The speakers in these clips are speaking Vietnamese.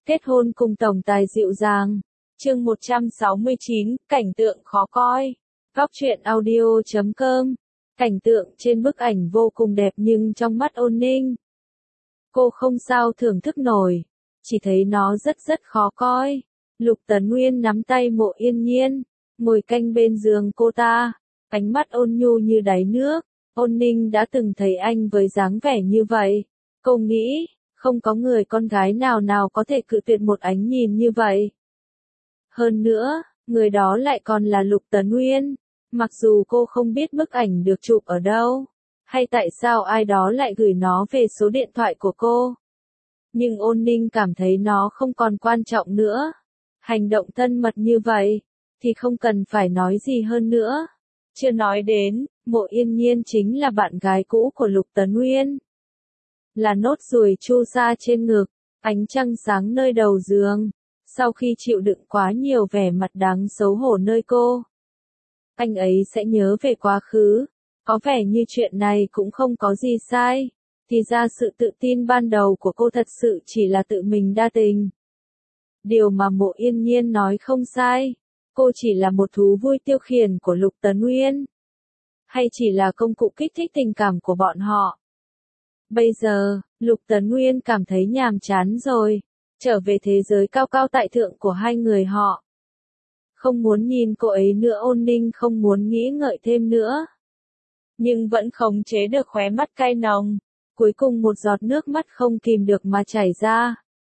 Kết hôn cùng tổng tài dịu dàng. Chương 169, cảnh tượng khó coi. Góc truyện audio.com. Cảnh tượng trên bức ảnh vô cùng đẹp nhưng trong mắt Ôn Ninh, cô không sao thưởng thức nổi, chỉ thấy nó rất khó coi. Lục Tấn Nguyên nắm tay Mộ Yên Nhiên, ngồi canh bên giường cô ta, ánh mắt ôn nhu như đáy nước. Ôn Ninh đã từng thấy anh với dáng vẻ như vậy. Cô nghĩ, không có người con gái nào có thể cự tuyệt một ánh nhìn như vậy. Hơn nữa, người đó lại còn là Lục Tấn Nguyên. Mặc dù cô không biết bức ảnh được chụp ở đâu, hay tại sao ai đó lại gửi nó về số điện thoại của cô, nhưng Ôn Ninh cảm thấy nó không còn quan trọng nữa. Hành động thân mật như vậy, thì không cần phải nói gì hơn nữa. Chưa nói đến, Mộ Yên Nhiên chính là bạn gái cũ của Lục Tấn Nguyên. Là nốt ruồi chu sa trên ngực, ánh trăng sáng nơi đầu giường. Sau khi chịu đựng quá nhiều vẻ mặt đáng xấu hổ nơi cô, anh ấy sẽ nhớ về quá khứ. Có vẻ như chuyện này cũng không có gì sai. Thì ra sự tự tin ban đầu của cô thật sự chỉ là tự mình đa tình. Điều mà Mộ Yên Nhiên nói không sai. Cô chỉ là một thú vui tiêu khiển của Lục Tấn Nguyên, hay chỉ là công cụ kích thích tình cảm của bọn họ. Bây giờ, Lục Tấn Nguyên cảm thấy nhàm chán rồi, trở về thế giới cao cao tại thượng của hai người họ. Không muốn nhìn cô ấy nữa. Ôn Ninh không muốn nghĩ ngợi thêm nữa, nhưng vẫn khống chế được khóe mắt cay nồng. Cuối cùng một giọt nước mắt không kìm được mà chảy ra.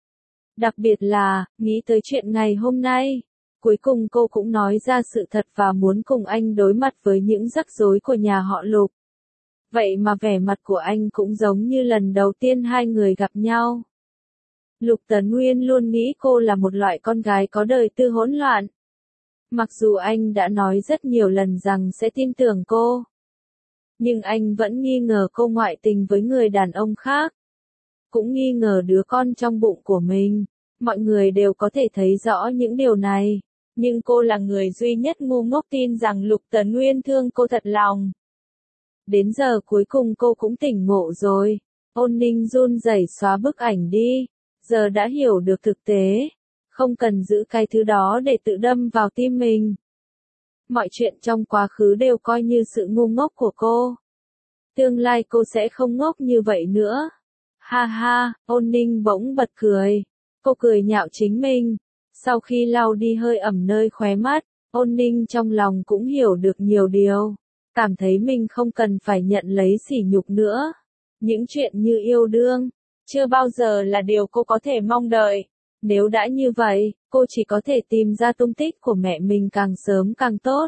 Đặc biệt là, nghĩ tới chuyện ngày hôm nay, cuối cùng cô cũng nói ra sự thật và muốn cùng anh đối mặt với những rắc rối của nhà họ Lục. Vậy mà vẻ mặt của anh cũng giống như lần đầu tiên hai người gặp nhau. Lục Tấn Nguyên luôn nghĩ cô là một loại con gái có đời tư hỗn loạn. Mặc dù anh đã nói rất nhiều lần rằng sẽ tin tưởng cô, nhưng anh vẫn nghi ngờ cô ngoại tình với người đàn ông khác. Cũng nghi ngờ đứa con trong bụng của mình. Mọi người đều có thể thấy rõ những điều này. Nhưng cô là người duy nhất ngu ngốc tin rằng Lục Tấn Nguyên thương cô thật lòng. Đến giờ cuối cùng cô cũng tỉnh ngộ rồi. Ôn Ninh run rẩy xóa bức ảnh đi. Giờ đã hiểu được thực tế. Không cần giữ cái thứ đó để tự đâm vào tim mình. Mọi chuyện trong quá khứ đều coi như sự ngu ngốc của cô. Tương lai cô sẽ không ngốc như vậy nữa. Ha ha, Ôn Ninh bỗng bật cười. Cô cười nhạo chính mình. Sau khi lau đi hơi ẩm nơi khóe mắt, Ôn Ninh trong lòng cũng hiểu được nhiều điều. Cảm thấy mình không cần phải nhận lấy sỉ nhục nữa. Những chuyện như yêu đương, chưa bao giờ là điều cô có thể mong đợi. Nếu đã như vậy, cô chỉ có thể tìm ra tung tích của mẹ mình càng sớm càng tốt.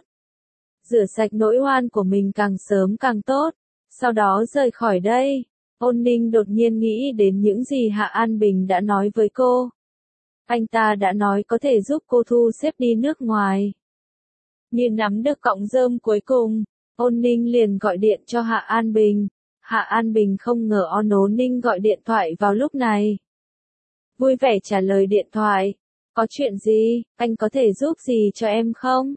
Rửa sạch nỗi oan của mình càng sớm càng tốt. Sau đó rời khỏi đây. Ôn Ninh đột nhiên nghĩ đến những gì Hạ An Bình đã nói với cô. Anh ta đã nói có thể giúp cô thu xếp đi nước ngoài. Như nắm được cọng rơm cuối cùng, Ôn Ninh liền gọi điện cho Hạ An Bình. Hạ An Bình không ngờ Ôn Ninh gọi điện thoại vào lúc này. Vui vẻ trả lời điện thoại. Có chuyện gì, anh có thể giúp gì cho em không?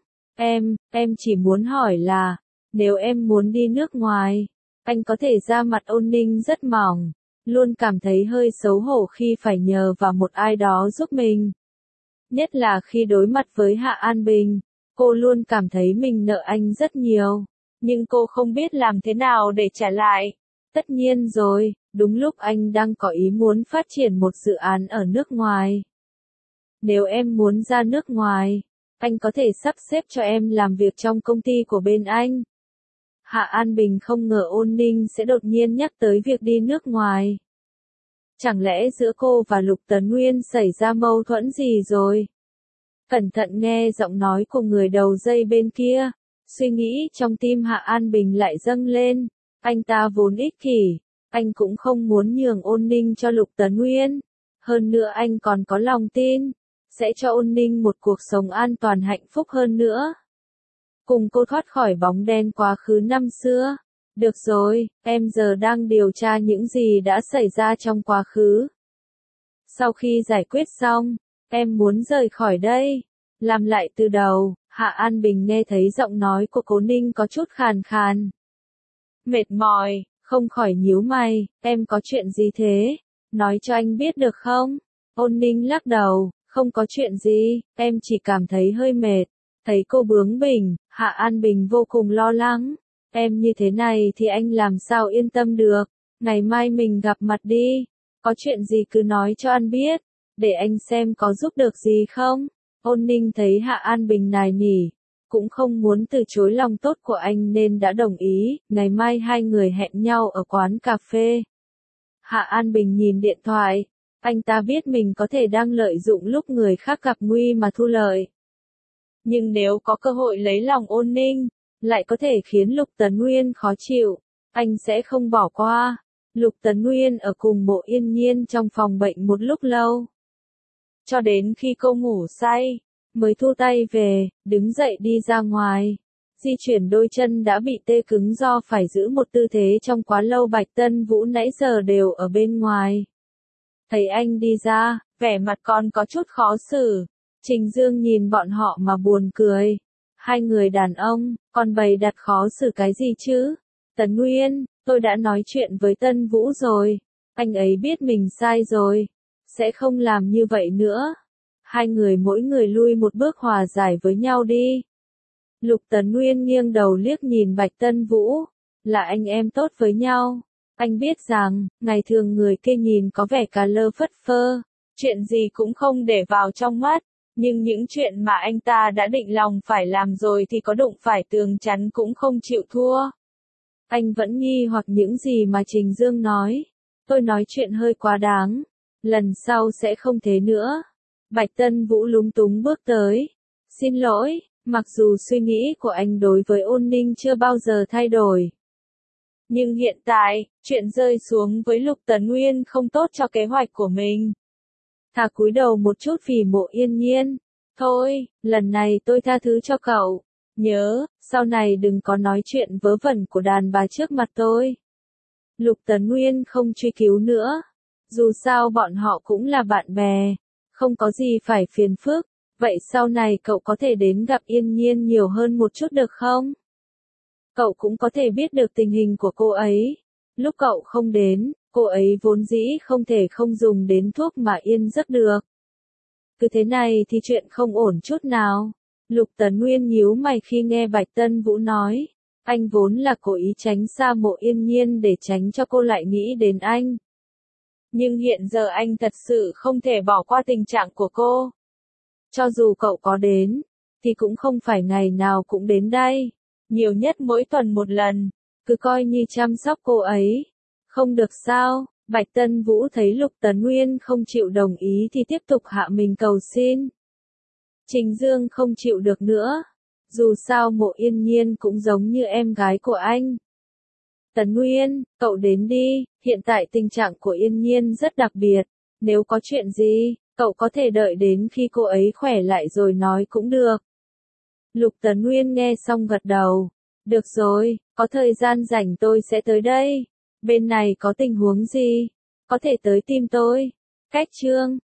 Em chỉ muốn hỏi là, nếu em muốn đi nước ngoài, anh có thể ra mặt. Ôn Ninh rất mỏng, luôn cảm thấy hơi xấu hổ khi phải nhờ vào một ai đó giúp mình. Nhất là khi đối mặt với Hạ An Bình, cô luôn cảm thấy mình nợ anh rất nhiều, nhưng cô không biết làm thế nào để trả lại. Tất nhiên rồi, đúng lúc anh đang có ý muốn phát triển một dự án ở nước ngoài. Nếu em muốn ra nước ngoài, anh có thể sắp xếp cho em làm việc trong công ty của bên anh. Hạ An Bình không ngờ Ôn Ninh sẽ đột nhiên nhắc tới việc đi nước ngoài. Chẳng lẽ giữa cô và Lục Tấn Nguyên xảy ra mâu thuẫn gì rồi? Cẩn thận nghe giọng nói của người đầu dây bên kia, suy nghĩ trong tim Hạ An Bình lại dâng lên. Anh ta vốn ích kỷ, anh cũng không muốn nhường Ôn Ninh cho Lục Tấn Nguyên. Hơn nữa anh còn có lòng tin, sẽ cho Ôn Ninh một cuộc sống an toàn hạnh phúc hơn nữa. Cùng cô thoát khỏi bóng đen quá khứ năm xưa. Được rồi, em giờ đang điều tra những gì đã xảy ra trong quá khứ. Sau khi giải quyết xong, em muốn rời khỏi đây. Làm lại từ đầu. Hạ An Bình nghe thấy giọng nói của Cố Ninh có chút khàn khàn. Mệt mỏi, không khỏi nhíu mày. Em có chuyện gì thế? Nói cho anh biết được không? Ôn Ninh lắc đầu, không có chuyện gì, em chỉ cảm thấy hơi mệt. Thấy cô bướng bỉnh, Hạ An Bình vô cùng lo lắng. Em như thế này thì anh làm sao yên tâm được, ngày mai mình gặp mặt đi. Có chuyện gì cứ nói cho anh biết, để anh xem có giúp được gì không. Ôn Ninh thấy Hạ An Bình nài nỉ, cũng không muốn từ chối lòng tốt của anh nên đã đồng ý, ngày mai hai người hẹn nhau ở quán cà phê. Hạ An Bình nhìn điện thoại, anh ta biết mình có thể đang lợi dụng lúc người khác gặp nguy mà thu lợi. Nhưng nếu có cơ hội lấy lòng Ôn Ninh, lại có thể khiến Lục Tấn Nguyên khó chịu, anh sẽ không bỏ qua. Lục Tấn Nguyên ở cùng Mộ Yên Nhiên trong phòng bệnh một lúc lâu. Cho đến khi cô ngủ say, mới thu tay về, đứng dậy đi ra ngoài. Di chuyển đôi chân đã bị tê cứng do phải giữ một tư thế trong quá lâu. Bạch Tân Vũ nãy giờ đều ở bên ngoài. Thấy anh đi ra, vẻ mặt còn có chút khó xử. Trình Dương nhìn bọn họ mà buồn cười. Hai người đàn ông, còn bày đặt khó xử cái gì chứ? Tấn Nguyên, tôi đã nói chuyện với Tân Vũ rồi. Anh ấy biết mình sai rồi. Sẽ không làm như vậy nữa. Hai người mỗi người lui một bước hòa giải với nhau đi. Lục Tấn Nguyên nghiêng đầu liếc nhìn Bạch Tân Vũ. Là anh em tốt với nhau. Anh biết rằng, ngày thường người kia nhìn có vẻ cà lơ phất phơ. Chuyện gì cũng không để vào trong mắt. Nhưng những chuyện mà anh ta đã định lòng phải làm rồi thì có đụng phải tường chắn cũng không chịu thua. Anh vẫn nghi hoặc những gì mà Trình Dương nói. Tôi nói chuyện hơi quá đáng. Lần sau sẽ không thế nữa. Bạch Tân Vũ lúng túng bước tới. Xin lỗi, mặc dù suy nghĩ của anh đối với Ôn Ninh chưa bao giờ thay đổi. Nhưng hiện tại, chuyện rơi xuống với Lục Tấn Nguyên không tốt cho kế hoạch của mình. Thà cúi đầu một chút vì Mộ Yên Nhiên. Thôi, lần này tôi tha thứ cho cậu. Nhớ, sau này đừng có nói chuyện vớ vẩn của đàn bà trước mặt tôi. Lục Tấn Nguyên không truy cứu nữa. Dù sao bọn họ cũng là bạn bè. Không có gì phải phiền phức. Vậy sau này cậu có thể đến gặp Yên Nhiên nhiều hơn một chút được không? Cậu cũng có thể biết được tình hình của cô ấy. Lúc cậu không đến, cô ấy vốn dĩ không thể không dùng đến thuốc mà yên giấc được. Cứ thế này thì chuyện không ổn chút nào. Lục Tấn Nguyên nhíu mày khi nghe Bạch Tân Vũ nói. Anh vốn là cố ý tránh xa Mộ Yên Nhiên để tránh cho cô lại nghĩ đến anh. Nhưng hiện giờ anh thật sự không thể bỏ qua tình trạng của cô. Cho dù cậu có đến, thì cũng không phải ngày nào cũng đến đây. Nhiều nhất mỗi tuần một lần, cứ coi như chăm sóc cô ấy. Không được sao? Bạch Tân Vũ thấy Lục Tấn Nguyên không chịu đồng ý thì tiếp tục hạ mình cầu xin. Trình Dương không chịu được nữa. Dù sao Mộ Yên Nhiên cũng giống như em gái của anh. Tấn Nguyên, cậu đến đi, hiện tại tình trạng của Yên Nhiên rất đặc biệt. Nếu có chuyện gì, cậu có thể đợi đến khi cô ấy khỏe lại rồi nói cũng được. Lục Tấn Nguyên nghe xong gật đầu. Được rồi, có thời gian rảnh tôi sẽ tới đây. Bên này có tình huống gì? Có thể tới tìm tôi. Cách chương